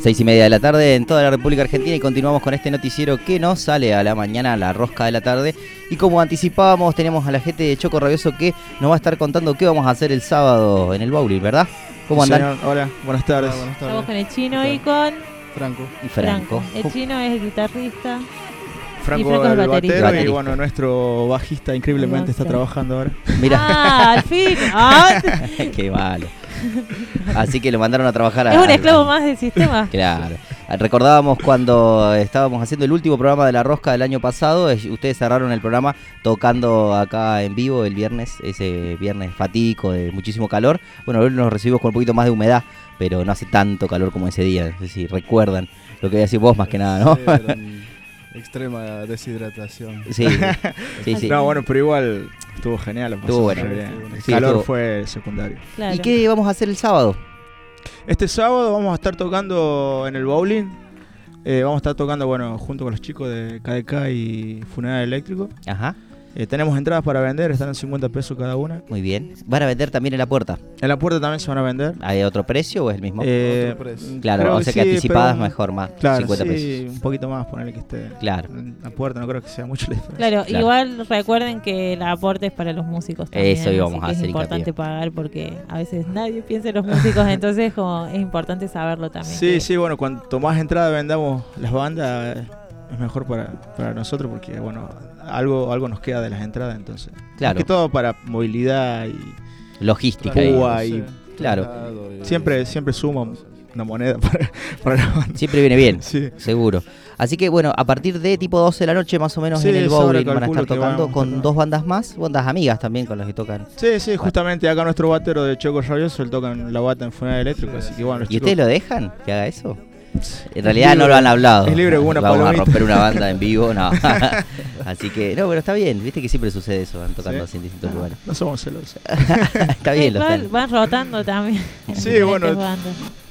6:30 de la tarde en toda la República Argentina y continuamos con este noticiero que nos sale a la mañana, a la rosca de la tarde. Y como anticipábamos, tenemos a la gente de Choco Rabioso que nos va a estar contando qué vamos a hacer el sábado en el bowling, ¿verdad? ¿Cómo Sí, andan? señor. Hola, buenas tardes. Hola, buenas tardes. Estamos con el Chino y con Franco. El Chino es el guitarrista. Franco Franco es el el batero baterista. y bueno, nuestro bajista increíblemente está trabajando ahora. Mira, Ah, al fin. Ah, qué malo. Así que lo mandaron a trabajar a... es un esclavo más del sistema. Claro. Recordábamos cuando estábamos haciendo el último programa de La Rosca del año pasado, ustedes cerraron el programa tocando acá en vivo el viernes, ese viernes fatídico de muchísimo calor. Bueno, hoy nos recibimos con un poquito más de humedad, pero no hace tanto calor como ese día. No sé si recuerdan lo que decís vos más que nada, ¿no? Sí, era extrema deshidratación. Sí, sí. No, bueno, pero igual estuvo genial. Estuvo bueno. El Sí, calor estuvo... fue secundario. Claro. ¿Y qué vamos a hacer el sábado? Este sábado vamos a estar tocando en el bowling. Vamos a estar tocando, bueno, junto con los chicos de KDK y Funeral Eléctrico. Ajá, Tenemos entradas para vender, están en 50 pesos cada una. muy bien. ¿Van a vender también en la puerta? En la puerta también se van a vender. ¿Hay otro precio o es el mismo? Otro precio. Claro, creo o sea que sí, anticipadas pero- mejor, más, Claro, 50 sí, pesos. un poquito más, ponerle que esté Claro. en la puerta, no creo que sea mucho la diferencia. Claro, Claro. igual recuerden que el aporte es para los músicos también. Eso íbamos así a que es hacer importante hincapié. pagar porque a veces nadie piensa en los músicos, entonces como es importante saberlo también. Sí, que- sí, bueno, cuanto más entrada vendamos las bandas, es mejor para nosotros porque, bueno, algo nos queda de las entradas, entonces. Claro. Más que todo para movilidad y Logística. ahí. Púa y Claro. siempre suma una moneda para la banda. Siempre viene bien, Sí. seguro. Así que bueno, a partir de tipo 12 de la noche más o menos Sí, en el esa hora bowling van a calculo estar que tocando vamos a con tocar. 2 bandas más, bandas amigas también con las que tocan. Sí, justamente acá nuestro batero de Choco Rabioso, él toca en la bata en Funeral Eléctrico, así que bueno, los ¿Y chicos... ustedes lo dejan que haga eso? En realidad libre, no lo han hablado. es libre como una Vamos a palomita. romper una banda en vivo, no. Así que, no, pero está bien, viste que siempre sucede eso, van tocando Sí. así en distintos lugares. No somos celosos. Está bien, lo están. van rotando también. en Sí, diferentes bueno. bandas.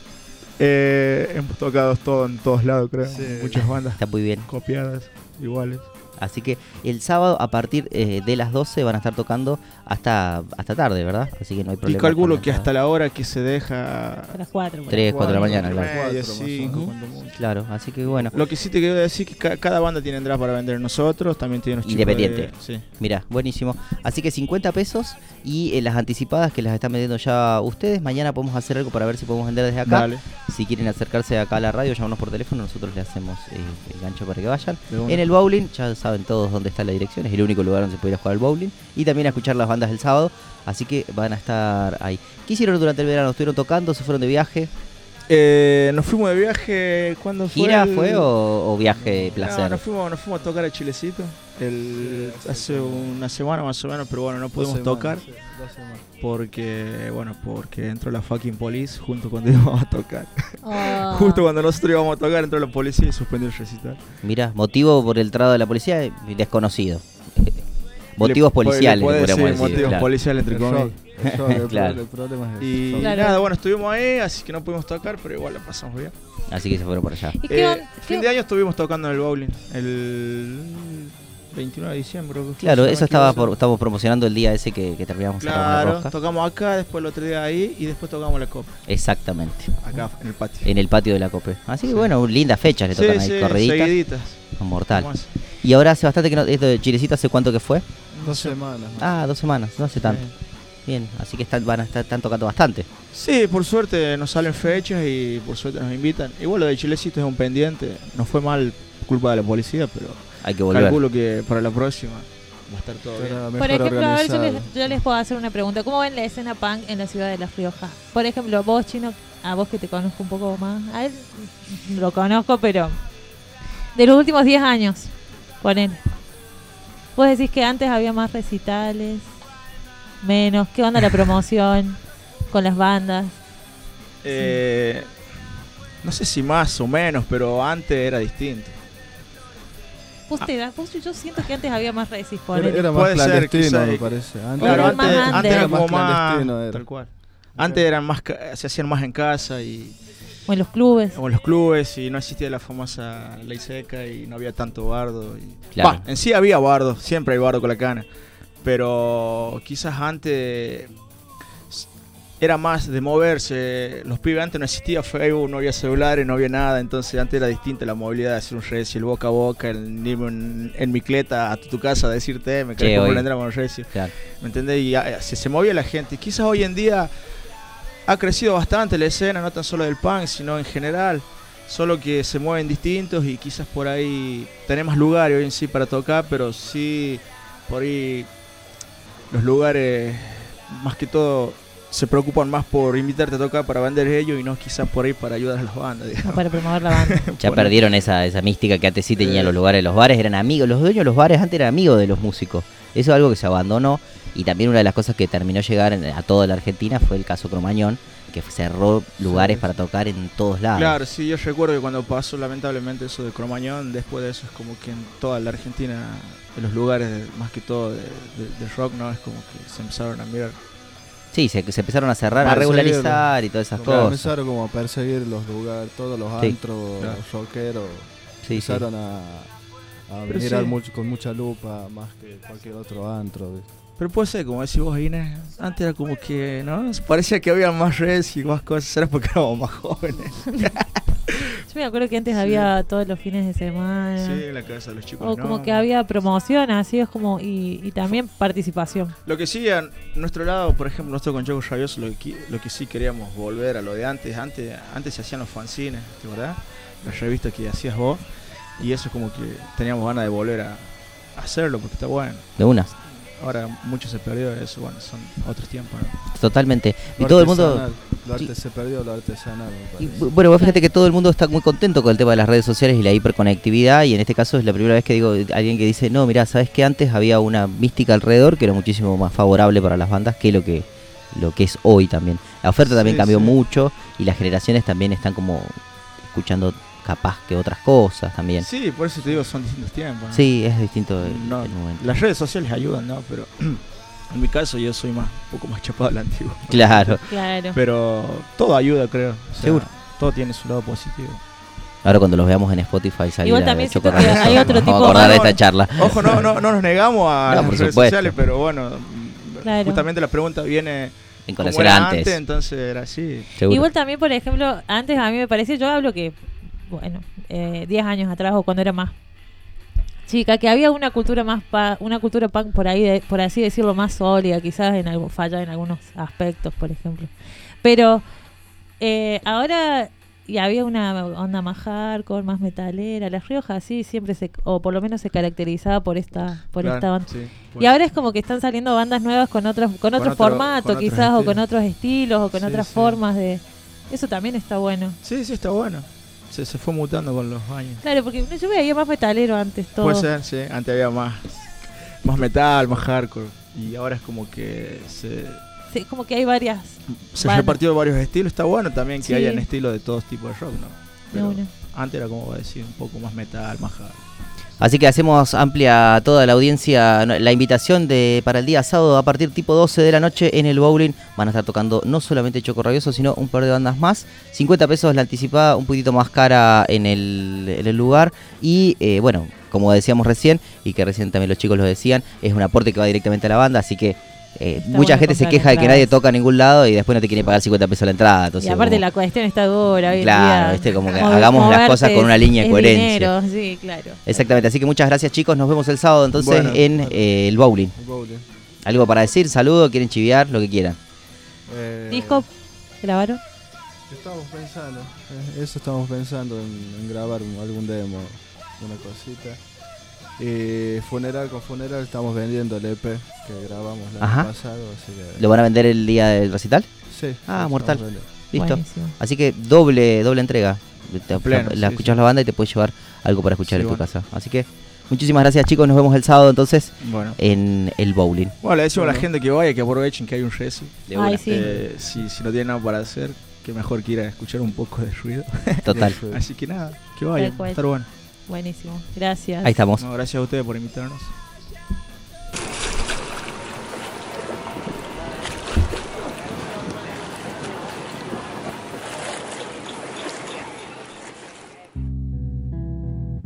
Hemos tocado todo en todos lados, creo. Sí. Muchas bandas Está muy bien. copiadas, iguales. Así que el sábado a partir de las 12 van a estar tocando hasta tarde, ¿verdad? Así que no hay Y problema. calculo con que la hasta la hora que se deja... A las 4. 3, 4 de la mañana, claro. media, 4 más o 5, menos. cuando mucho. Claro, así que bueno. Lo que sí te quiero decir es que cada banda tiene entradas para vender. Nosotros también tienen los chicos Independiente. Sí. Mira, buenísimo. Así que 50 pesos y las anticipadas que las están vendiendo ya ustedes. Mañana podemos hacer algo para ver si podemos vender desde acá. Dale. Si quieren acercarse acá a la radio, llámanos por teléfono. Nosotros le hacemos el gancho para que vayan. De una. En el bowling, ya saben todos dónde está la dirección. Es el único lugar donde se puede ir a jugar al bowling. Y también a escuchar las bandas del sábado. Así que van a estar ahí. ¿Qué hicieron durante el verano? ¿Estuvieron tocando? ¿Se fueron de viaje? Nos fuimos de viaje. ¿Cuándo fue? ¿Gira fue o viaje de placer? No, nos fuimos a tocar a Chilecito hace una semana más o menos, pero bueno, no pudimos tocar porque entró la fucking police justo cuando íbamos a tocar. Ah. Justo cuando nosotros íbamos a tocar entró la policía y suspendió el recital. Mira, motivo por el trato de la policía desconocido. Motivos policiales, puede podríamos ser decir. motivos claro. policiales entre comillas. Claro. El problema es Y eso. Claro. nada, bueno, estuvimos ahí, así que no pudimos tocar, pero igual la pasamos bien. Así que se fueron por allá. ¿Y qué Fin de año estuvimos tocando en el bowling, el 21 de diciembre. Creo que fue, Claro, si no eso me estamos equivoco. promocionando el día ese que terminamos cerrando la Claro, rosca. tocamos acá, después el otro día ahí y después tocamos la copa, Exactamente. acá en el patio. En el patio de la COPE. Así que Sí. bueno, lindas fechas le tocan ahí, corriditas. seguiditas. Mortal. Vamos. Y ahora hace bastante que no. Esto de Chilecito, ¿hace cuánto que fue? 2 semanas. Ah, 2 semanas, no hace tanto. Bien, así que están tocando bastante. Sí, por suerte nos salen fechas y por suerte nos invitan. Igual lo de Chilecito es un pendiente, no fue mal culpa de la policía, pero Hay que volver. calculo que para la próxima va a estar todo bien. Será Por mejor ejemplo, a ver, organizado. yo les puedo hacer una pregunta. ¿Cómo ven la escena punk en la ciudad de La Rioja? Por ejemplo, vos, Chino, a vos que te conozco un poco más, a él lo conozco, pero de los últimos 10 años, ponen. Vos decís que antes había más recitales, menos. ¿Qué onda la promoción con las bandas? No sé si más o menos, pero antes era distinto. Yo siento que antes había más recis, Era, ponele. era más Puede ser, clandestino, quizá, me parece. Antes Claro, Era más antes under. era como más clandestino. Era. tal cual. Antes eran más se hacían más en casa y O en los clubes. o en los clubes y no existía la famosa ley seca y no había tanto bardo. Claro. En sí había bardo, siempre hay bardo con la cana, pero quizás antes era más de moverse. Los pibes antes no existía Facebook, no había celulares, no había nada. Entonces antes era distinta la movilidad de hacer un recio, el boca a boca, el irme en bicicleta a tu casa a decirte, me querés comprar una entrada con un recio. Claro. ¿Me entendés? Y se movía la gente. Quizás hoy en día ha crecido bastante la escena, no tan solo del punk, sino en general. Solo que se mueven distintos y quizás por ahí tenés más lugares hoy en sí para tocar, pero sí por ahí los lugares más que todo se preocupan más por invitarte a tocar para vender ellos y no quizás por ahí para ayudar a las bandas, digamos. No, para promover la banda. Ya perdieron esa mística que antes sí tenían los lugares. Los bares eran amigos, los dueños de los bares antes eran amigos de los músicos. Eso es algo que se abandonó. Y también una de las cosas que terminó llegar a toda la Argentina fue el caso Cromañón, que cerró lugares para tocar en todos lados. Claro, sí, yo recuerdo que cuando pasó lamentablemente eso de Cromañón, después de eso es como que en toda la Argentina, en los lugares más que todo de rock, ¿no? Es como que se empezaron a mirar. Sí, se empezaron a cerrar, a Perseguirlo. regularizar y todas esas cosas. Comenzaron como a perseguir los lugares, todos los Sí. antros, Claro. los rockeros. Sí, Empezaron a Pero mirar sí. con mucha lupa, más que cualquier otro antro. ¿viste? Pero puede ser, como decís vos, Inés, antes era como que, ¿no? Parecía que había más redes y más cosas, era porque éramos más jóvenes. Yo me acuerdo que antes había todos los fines de semana. Sí, en la casa de los chicos. O no. como que había promoción, así es como, y también participación. Lo que sí, a nuestro lado, por ejemplo, nosotros con Choco Rabioso, lo que sí queríamos volver a lo de antes. Antes se hacían los fanzines, ¿verdad? Las revistas que hacías vos. Y eso es como que teníamos ganas de volver a hacerlo porque está bueno. De una, Ahora mucho se perdió eso, bueno, son otros tiempos, ¿no? totalmente. Y Lo todo el mundo... artesanal, Lo Sí. se perdió lo artesanal, me Y, parece. bueno, vos fíjate que todo el mundo está muy contento con el tema de las redes sociales y la hiperconectividad, y en este caso es la primera vez que digo alguien que dice, no, mirá, ¿sabes qué? Antes había una mística alrededor que era muchísimo más favorable para las bandas que lo que es hoy también. La oferta también Sí, cambió sí. mucho y las generaciones también están como escuchando capaz que otras cosas también. Sí, por eso te digo, son distintos tiempos, ¿no? Sí, es distinto el No, momento. las redes sociales ayudan, ¿no? Pero en mi caso yo soy un poco más chapado al antiguo. Claro. Claro. Pero todo ayuda, creo. O sea, Seguro. Todo tiene su lado positivo. Ahora cuando los veamos en Spotify salir Igual a también Choco siento que Rabioso, hay otro nos vamos tipo- a acordar de No, esta charla. Ojo, no nos negamos a No, las por redes supuesto. sociales, pero bueno, Claro. justamente la pregunta viene En como conexión era antes. entonces era así. Seguro. Igual también, por ejemplo, antes a mí me parecía, yo hablo que, bueno, 10 años atrás o cuando era más chica, que había una cultura más una cultura punk por ahí, por así decirlo, más sólida, quizás en algo falla en algunos aspectos, por ejemplo. Pero ahora y había una onda más hardcore, más metalera. La Rioja sí siempre o por lo menos se caracterizaba por esta Claro, banda. sí, Y bueno. ahora es como que están saliendo bandas nuevas con otro formato, con otros quizás, o con estilos. otros estilos, o con Sí, otras sí. formas de... Eso también está bueno. Sí, está bueno. Se fue mutando con los años. Claro, porque yo veía más metalero antes todo. Puede ser, sí. Antes había más metal, más hardcore. Y ahora es como que Sí, como que hay varias. se Bandas. repartió varios estilos. Está bueno también que Sí. hayan estilos de todos tipos de rock, ¿no? de Pero una. antes era como decir un poco más metal, más hard. Así que hacemos amplia a toda la audiencia la invitación para el día sábado a partir tipo 12 de la noche en el bowling. Van a estar tocando no solamente Choco Rabioso, sino un par de bandas más. 50 pesos la anticipada, un poquito más cara en el lugar. Y bueno, como decíamos recién, y que recién también los chicos lo decían, es un aporte que va directamente a la banda, así que mucha bueno gente se comprar queja de que entradas. nadie toca a ningún lado y después no te quiere pagar 50 pesos la entrada. Y Entonces, aparte como- la cuestión está dura hoy en Claro, día. como que hagamos las cosas con una línea de es coherencia. dinero, sí, claro. Exactamente, así que muchas gracias chicos, nos vemos el sábado entonces Bueno, en bueno. el bowling. El bowling. Algo para decir, saludo, quieren chiviar, lo que quieran. ¿Disco grabaron? Estamos pensando, eso estamos pensando en grabar algún demo, una cosita. Y con Funeral estamos vendiendo el EP que grabamos el Ajá. año pasado, así que... ¿Lo van a vender el día del recital? Sí, Ah, sí, mortal. estamos vendiendo. Listo. Buenísimo. Así que doble entrega. Pleno, la sí, escuchás sí. la banda y te puedes llevar algo para escuchar Sí, en tu bueno. casa. Así que muchísimas gracias chicos, nos vemos el sábado entonces Bueno. en el bowling. Bueno, le decimos a la Bueno. gente que vaya, que aprovechen que hay un reci. De Ay, una. sí. Si no tienen nada para hacer, que mejor que ir a escuchar un poco de ruido. Total. Sí. Así que nada, que vayan, Tal va cual. a estar bueno. Buenísimo. Gracias. Ahí estamos. No, gracias a ustedes por invitarnos.